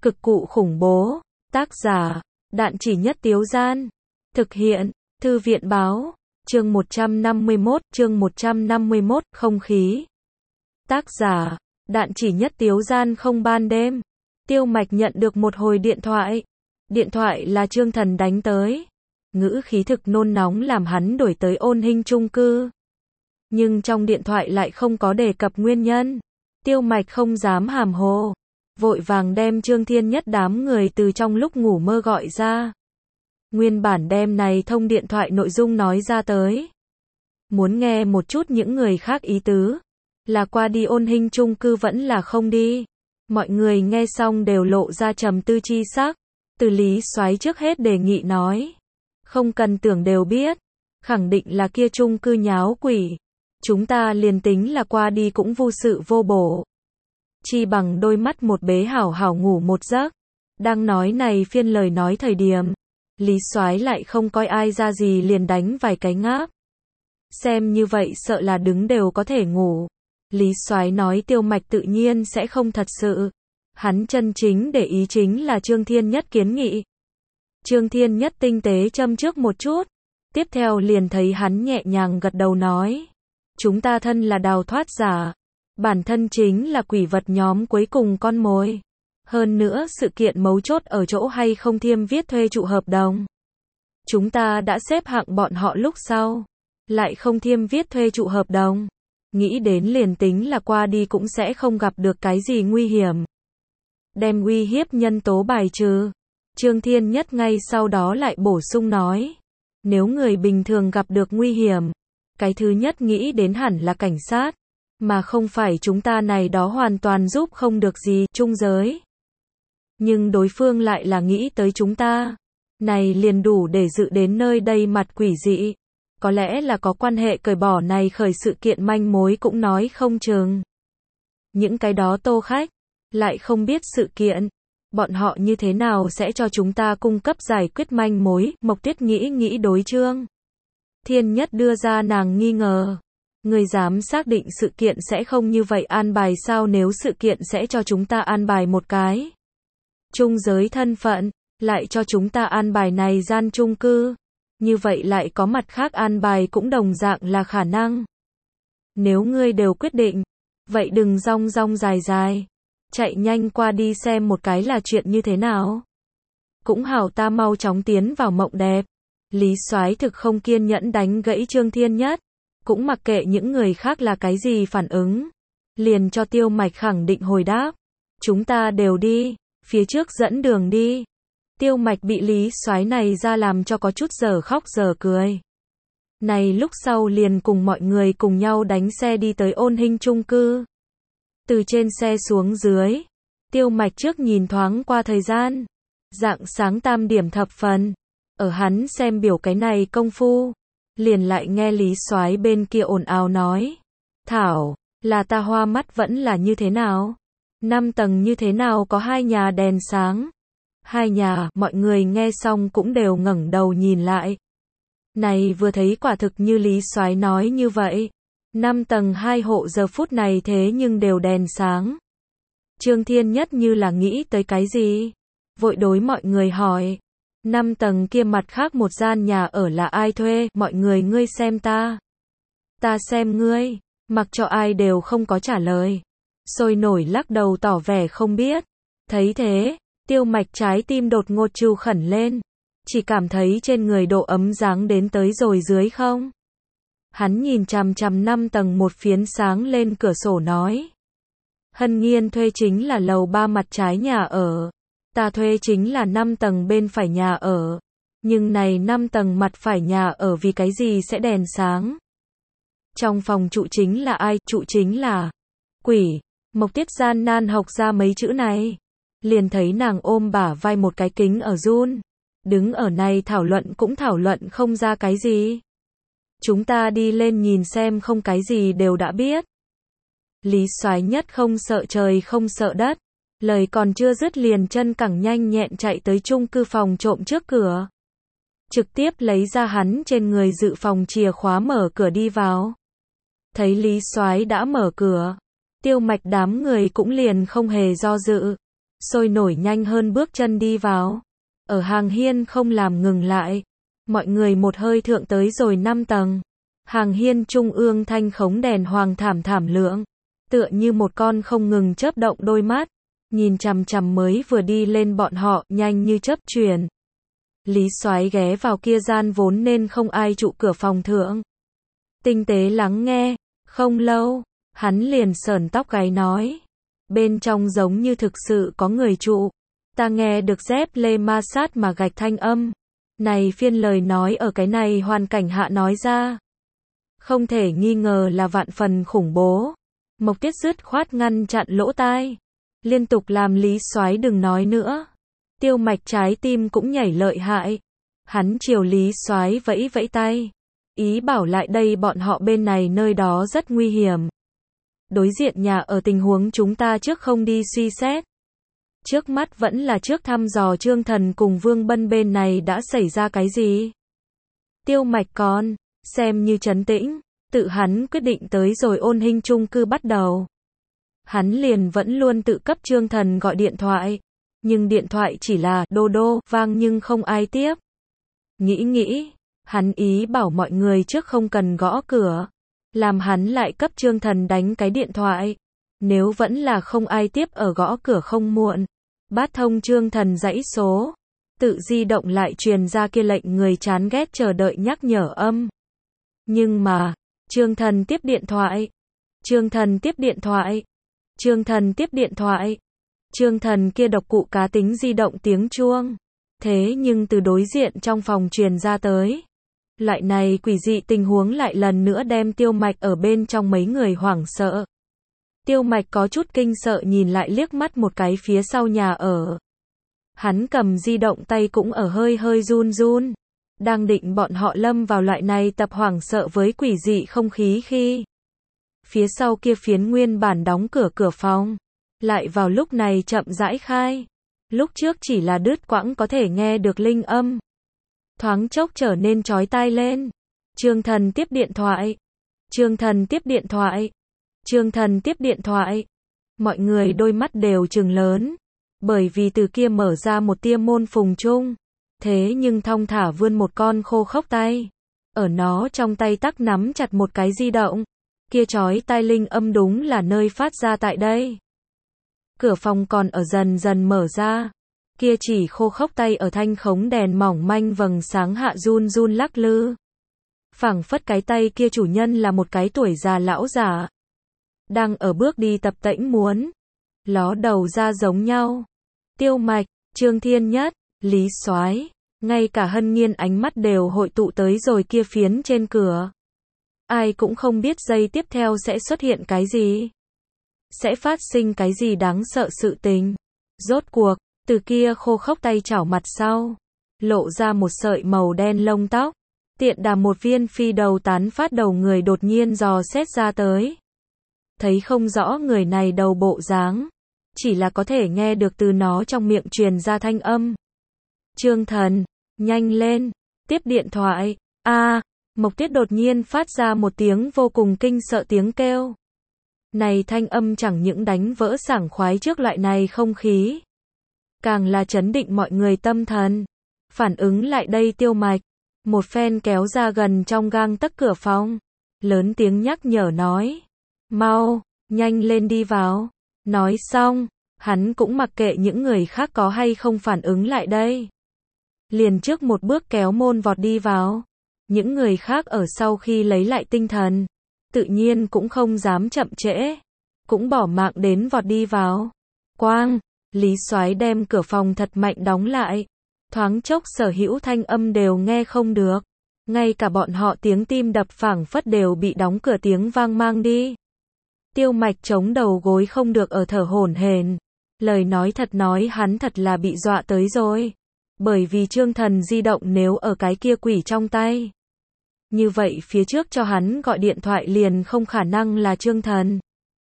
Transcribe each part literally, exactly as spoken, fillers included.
Cực cụ khủng bố. Tác giả, Đạn Chỉ Nhất Tiếu Gian. Thực hiện, Thư viện báo. Chương một trăm năm mươi mốt, chương một trăm năm mươi mốt, không khí. Tác giả, Đạn Chỉ Nhất Tiếu Gian. Không ban đêm, Tiêu Mạch nhận được một hồi điện thoại. Điện thoại là Trương Thần đánh tới. Ngữ khí thực nôn nóng làm hắn đổi tới Ôn Hinh chung cư. Nhưng trong điện thoại lại không có đề cập nguyên nhân. Tiêu Mạch không dám hàm hồ, vội vàng đem Trương Thiên Nhất đám người từ trong lúc ngủ mơ gọi ra. Nguyên bản đem này thông điện thoại nội dung nói ra tới. Muốn nghe một chút những người khác ý tứ. Là qua đi Ôn Hinh chung cư vẫn là không đi. Mọi người nghe xong đều lộ ra trầm tư chi sắc. Từ Lý Soái trước hết đề nghị nói. Không cần tưởng đều biết. Khẳng định là kia chung cư nháo quỷ. Chúng ta liền tính là qua đi cũng vô sự vô bổ. Chi bằng đôi mắt một bế hảo hảo ngủ một giấc. Đang nói này phiên lời nói thời điểm. Lý Soái lại không coi ai ra gì liền đánh vài cái ngáp. Xem như vậy sợ là đứng đều có thể ngủ. Lý Soái nói Tiêu Mạch tự nhiên sẽ không thật sự. Hắn chân chính để ý chính là Trương Thiên Nhất kiến nghị. Trương Thiên Nhất tinh tế châm trước một chút. Tiếp theo liền thấy hắn nhẹ nhàng gật đầu nói. Chúng ta thân là đào thoát giả. Bản thân chính là quỷ vật nhóm cuối cùng con mồi. Hơn nữa sự kiện mấu chốt ở chỗ hay không thiêm viết thuê trụ hợp đồng. Chúng ta đã xếp hạng bọn họ lúc sau. Lại không thiêm viết thuê trụ hợp đồng. Nghĩ đến liền tính là qua đi cũng sẽ không gặp được cái gì nguy hiểm. Đem uy hiếp nhân tố bài trừ. Trương Thiên Nhất ngay sau đó lại bổ sung nói. Nếu người bình thường gặp được nguy hiểm. Cái thứ nhất nghĩ đến hẳn là cảnh sát. Mà không phải chúng ta này đó hoàn toàn giúp không được gì trung giới. Nhưng đối phương lại là nghĩ tới chúng ta. Này liền đủ để dự đến nơi đây mặt quỷ dị. Có lẽ là có quan hệ cởi bỏ này khởi sự kiện manh mối cũng nói không chừng. Những cái đó tô khách. Lại không biết sự kiện. Bọn họ như thế nào sẽ cho chúng ta cung cấp giải quyết manh mối. Mộc Tuyết nghĩ nghĩ đối Trương Thiên Nhất đưa ra nàng nghi ngờ. Người dám xác định sự kiện sẽ không như vậy an bài sao nếu sự kiện sẽ cho chúng ta an bài một cái. Trung giới thân phận, lại cho chúng ta an bài này gian chung cư. Như vậy lại có mặt khác an bài cũng đồng dạng là khả năng. Nếu ngươi đều quyết định, vậy đừng rong rong dài dài. Chạy nhanh qua đi xem một cái là chuyện như thế nào. Cũng hảo ta mau chóng tiến vào mộng đẹp. Lý Soái thực không kiên nhẫn đánh gãy Trương Thiên Nhất. Cũng mặc kệ những người khác là cái gì phản ứng. Liền cho Tiêu Mạch khẳng định hồi đáp. Chúng ta đều đi, phía trước dẫn đường đi. Tiêu Mạch bị Lý Soái này ra làm cho có chút giờ khóc giờ cười. Này lúc sau liền cùng mọi người cùng nhau đánh xe đi tới Ôn Hinh chung cư. Từ trên xe xuống dưới. Tiêu Mạch trước nhìn thoáng qua thời gian. Rạng sáng tam điểm thập phần. Ở hắn xem biểu cái này công phu. Liền lại nghe Lý Soái bên kia ồn ào nói. Thảo, là ta hoa mắt vẫn là như thế nào? Năm tầng như thế nào có hai nhà đèn sáng? Hai nhà, mọi người nghe xong cũng đều ngẩng đầu nhìn lại. Này vừa thấy quả thực như Lý Soái nói như vậy. Năm tầng hai hộ giờ phút này thế nhưng đều đèn sáng. Trương Thiên Nhất như là nghĩ tới cái gì? Vội đối mọi người hỏi. Năm tầng kia mặt khác một gian nhà ở là ai thuê, mọi người ngươi xem ta. Ta xem ngươi, mặc cho ai đều không có trả lời. Sôi nổi lắc đầu tỏ vẻ không biết. Thấy thế, Tiêu Mạch trái tim đột ngột trù khẩn lên. Chỉ cảm thấy trên người độ ấm giáng đến tới rồi dưới không. Hắn nhìn chằm chằm năm tầng một phiến sáng lên cửa sổ nói. Hân Nghiên thuê chính là lầu ba mặt trái nhà ở. Ta thuê chính là năm tầng bên phải nhà ở. Nhưng này năm tầng mặt phải nhà ở vì cái gì sẽ đèn sáng? Trong phòng trụ chính là ai? Trụ chính là quỷ. Mộc Tuyết gian nan học ra mấy chữ này. Liền thấy nàng ôm bả vai một cái kính ở run. Đứng ở này thảo luận cũng thảo luận không ra cái gì. Chúng ta đi lên nhìn xem không cái gì đều đã biết. Lý Soái Nhất không sợ trời không sợ đất. Lời còn chưa dứt liền chân cẳng nhanh nhẹn chạy tới chung cư phòng trộm trước cửa. Trực tiếp lấy ra hắn trên người dự phòng chìa khóa mở cửa đi vào. Thấy Lý Soái đã mở cửa. Tiêu Mạch đám người cũng liền không hề do dự. sôi nổi nhanh hơn bước chân đi vào. Ở hàng hiên không làm ngừng lại. Mọi người một hơi thượng tới rồi năm tầng. Hàng hiên trung ương thanh khống đèn hoàng thảm thảm lượng. Tựa như một con không ngừng chớp động đôi mắt. Nhìn chằm chằm mới vừa đi lên bọn họ, nhanh như chớp chuyển. Lý Soái ghé vào kia gian vốn nên không ai trụ cửa phòng thượng. Tinh tế lắng nghe, không lâu, hắn liền sờn tóc gáy nói. Bên trong giống như thực sự có người trụ. Ta nghe được dép lê ma sát mà gạch thanh âm. Này phiên lời nói ở cái này hoàn cảnh hạ nói ra. Không thể nghi ngờ là vạn phần khủng bố. Mộc Tiết dứt khoát ngăn chặn lỗ tai. Liên tục làm Lý Soái đừng nói nữa. Tiêu Mạch trái tim cũng nhảy lợi hại. Hắn chiều Lý Soái vẫy vẫy tay. Ý bảo lại đây bọn họ bên này nơi đó rất nguy hiểm. Đối diện nhà ở tình huống chúng ta trước không đi suy xét. Trước mắt vẫn là trước thăm dò Trương Thần cùng Vương Bân bên này đã xảy ra cái gì. Tiêu Mạch còn, xem như trấn tĩnh, tự hắn quyết định tới rồi ôn hình chung cư bắt đầu. Hắn liền vẫn luôn tự cấp Trương Thần gọi điện thoại. Nhưng điện thoại chỉ là đô đô vang nhưng không ai tiếp. Nghĩ nghĩ, hắn ý bảo mọi người trước không cần gõ cửa. Làm hắn lại cấp Trương Thần đánh cái điện thoại. Nếu vẫn là không ai tiếp ở gõ cửa không muộn. Bát thông Trương Thần dãy số. Tự di động lại truyền ra kia lệnh người chán ghét chờ đợi nhắc nhở âm. Nhưng mà, Trương Thần tiếp điện thoại. Trương Thần tiếp điện thoại. Trương Thần tiếp điện thoại. Trương Thần kia độc cụ cá tính di động tiếng chuông. Thế nhưng từ đối diện trong phòng truyền ra tới. Loại này quỷ dị tình huống lại lần nữa đem Tiêu Mạch ở bên trong mấy người hoảng sợ. Tiêu Mạch có chút kinh sợ nhìn lại liếc mắt một cái phía sau nhà ở. Hắn cầm di động tay cũng ở hơi hơi run run. Đang định bọn họ lâm vào loại này tập hoảng sợ với quỷ dị không khí khi. Phía sau kia phiến nguyên bản đóng cửa cửa phòng. Lại vào lúc này chậm rãi khai. Lúc trước chỉ là đứt quãng có thể nghe được linh âm. Thoáng chốc trở nên chói tai lên. Trương Thần tiếp điện thoại. Trương Thần tiếp điện thoại. Trương Thần tiếp điện thoại. Mọi người đôi mắt đều trừng lớn. Bởi vì từ kia mở ra một tia môn phùng chung. Thế nhưng thong thả vươn một con khô khốc tay. Ở nó trong tay tắc nắm chặt một cái di động. Kia chói tai linh âm đúng là nơi phát ra tại đây. Cửa phòng còn ở dần dần mở ra. Kia chỉ khô khốc tay ở thanh khống đèn mỏng manh vầng sáng hạ run run lắc lư. Phảng phất cái tay kia chủ nhân là một cái tuổi già lão giả. Đang ở bước đi tập tễnh muốn. Ló đầu ra giống nhau. Tiêu Mạch, Trương Thiên Nhất, Lý Soái, ngay cả Hân Nghiên ánh mắt đều hội tụ tới rồi kia phiến trên cửa. Ai cũng không biết giây tiếp theo sẽ xuất hiện cái gì. Sẽ phát sinh cái gì đáng sợ sự tình. Rốt cuộc, từ kia khô khốc tay chảo mặt sau. Lộ ra một sợi màu đen lông tóc. Tiện đà một viên phi đầu tán phát đầu người đột nhiên dò xét ra tới. Thấy không rõ người này đầu bộ dáng. Chỉ là có thể nghe được từ nó trong miệng truyền ra thanh âm. Trương Thần, nhanh lên, tiếp điện thoại. A, Mộc Tiết đột nhiên phát ra một tiếng vô cùng kinh sợ tiếng kêu. Này thanh âm chẳng những đánh vỡ sảng khoái trước loại này không khí. Càng là chấn định mọi người tâm thần. Phản ứng lại đây Tiêu Mạch. Một phen kéo ra gần trong gang tấc cửa phòng. Lớn tiếng nhắc nhở nói. Mau, nhanh lên đi vào. Nói xong, hắn cũng mặc kệ những người khác có hay không phản ứng lại đây. Liền trước một bước kéo môn vọt đi vào. Những người khác ở sau khi lấy lại tinh thần. Tự nhiên cũng không dám chậm trễ. Cũng bỏ mạng đến vọt đi vào. Quang, Lý Soái đem cửa phòng thật mạnh đóng lại. Thoáng chốc sở hữu thanh âm đều nghe không được. Ngay cả bọn họ tiếng tim đập phảng phất đều bị đóng cửa tiếng vang mang đi. Tiêu Mạch chống đầu gối không được ở thở hổn hển. Lời nói thật nói hắn thật là bị dọa tới rồi. Bởi vì Trương Thần di động nếu ở cái kia quỷ trong tay. Như vậy phía trước cho hắn gọi điện thoại liền không khả năng là Trương Thần.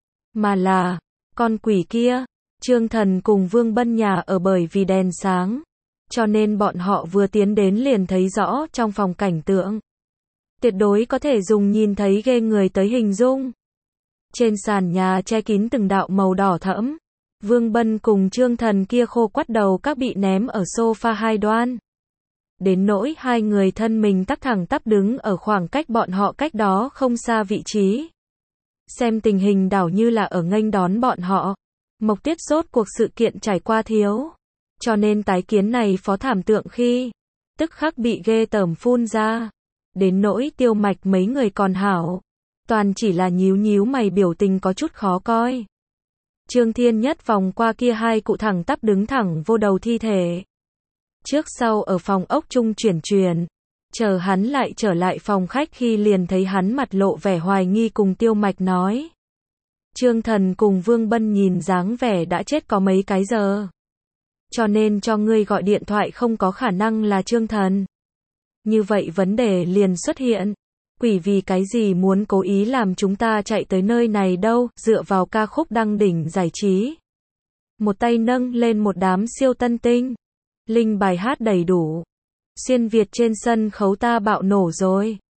Mà là, con quỷ kia. Trương Thần cùng Vương Bân nhà ở bởi vì đèn sáng. Cho nên bọn họ vừa tiến đến liền thấy rõ trong phòng cảnh tượng. Tuyệt đối có thể dùng nhìn thấy ghê người tới hình dung. Trên sàn nhà che kín từng đạo màu đỏ thẫm. Vương Bân cùng Trương Thần kia khô quắt đầu các bị ném ở sofa hai đoan. Đến nỗi hai người thân mình tắc thẳng tắp đứng ở khoảng cách bọn họ cách đó không xa vị trí. Xem tình hình đảo như là ở nghênh đón bọn họ. Mộc Tiết rốt cuộc sự kiện trải qua thiếu. Cho nên tái kiến này phó thảm tượng khi, tức khắc bị ghê tởm phun ra. Đến nỗi Tiêu Mạch mấy người còn hảo. Toàn chỉ là nhíu nhíu mày biểu tình có chút khó coi. Trương Thiên Nhất vòng qua kia hai cụ thẳng tắp đứng thẳng vô đầu thi thể. Trước sau ở phòng ốc chung chuyển chuyển. Chờ hắn lại trở lại phòng khách khi liền thấy hắn mặt lộ vẻ hoài nghi cùng Tiêu Mạch nói. Trương Thần cùng Vương Bân nhìn dáng vẻ đã chết có mấy cái giờ. Cho nên cho ngươi gọi điện thoại không có khả năng là Trương Thần. Như vậy vấn đề liền xuất hiện. Quỷ vì cái gì muốn cố ý làm chúng ta chạy tới nơi này đâu, dựa vào ca khúc đăng đỉnh giải trí. Một tay nâng lên một đám siêu tân tinh. Linh bài hát đầy đủ. Xuyên Việt trên sân khấu ta bạo nổ rồi.